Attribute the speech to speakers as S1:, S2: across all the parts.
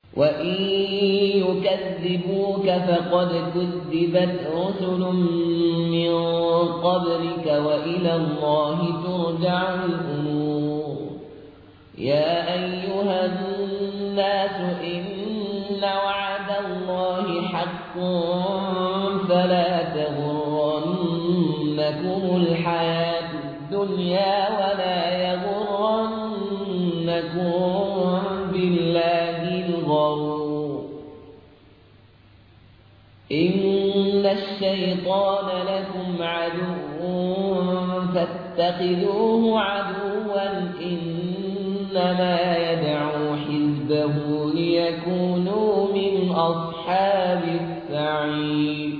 S1: وإن يكذبوك فقد كذبت رسل من قبلك وإلى الله ترجع الأمور. يا أيها الناس إن وعد الله حق فلا تغرنكم الحياة الدنيا ولا يغرنكم بالله الغرور. إن الشيطان لكم عدو فاتخذوه عدوا إنما يدعو حزبه ليكونوا من أصحاب السعير.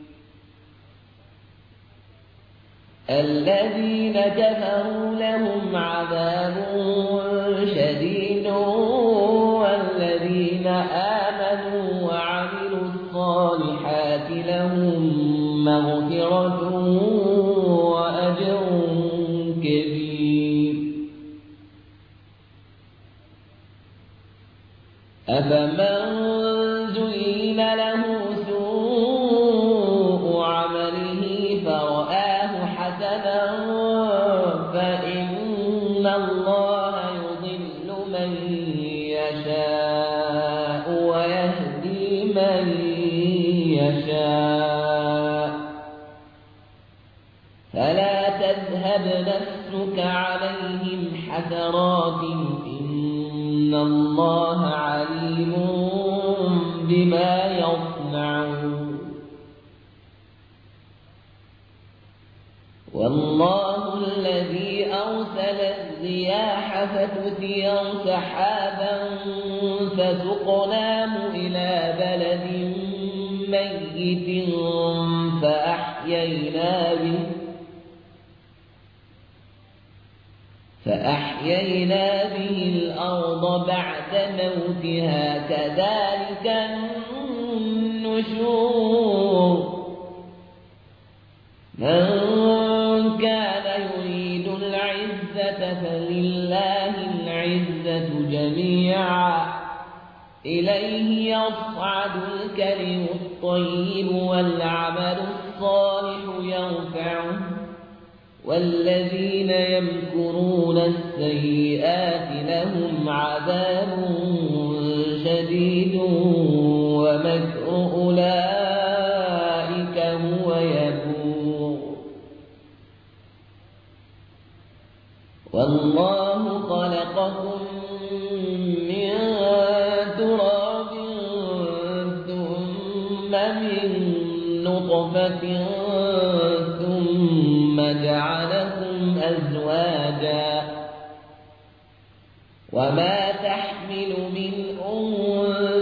S1: الذين كفروا لهم عذاب شديد والذين آمنوا وعملوا الصالحات لهم مغفرة وأجر كبير. أفمن زين له سوء عمله فرآه حسنا فإن الله يضل من يشاء ويهدي من يشاء فلا تذهب نفسك عليهم حسرات إن الله عليم بما يصنعون. والله الذي أرسل الرياح فتثير سحابا فسقناه إلى بلد ميت فأحيينا به الأرض بعد موتها كذلك النشور. من كان يريد العزة فلله العزة جميعا إليه يصعد الكلم الطيب والعمل الصالح يرفعه والذين يمكرون السيئات لهم عذاب شديد ومكر أولئك هو يبور. والله خلقكم من تراب ثم من نطفة ثم جعلكم أزواجا وما تحمل من أنثى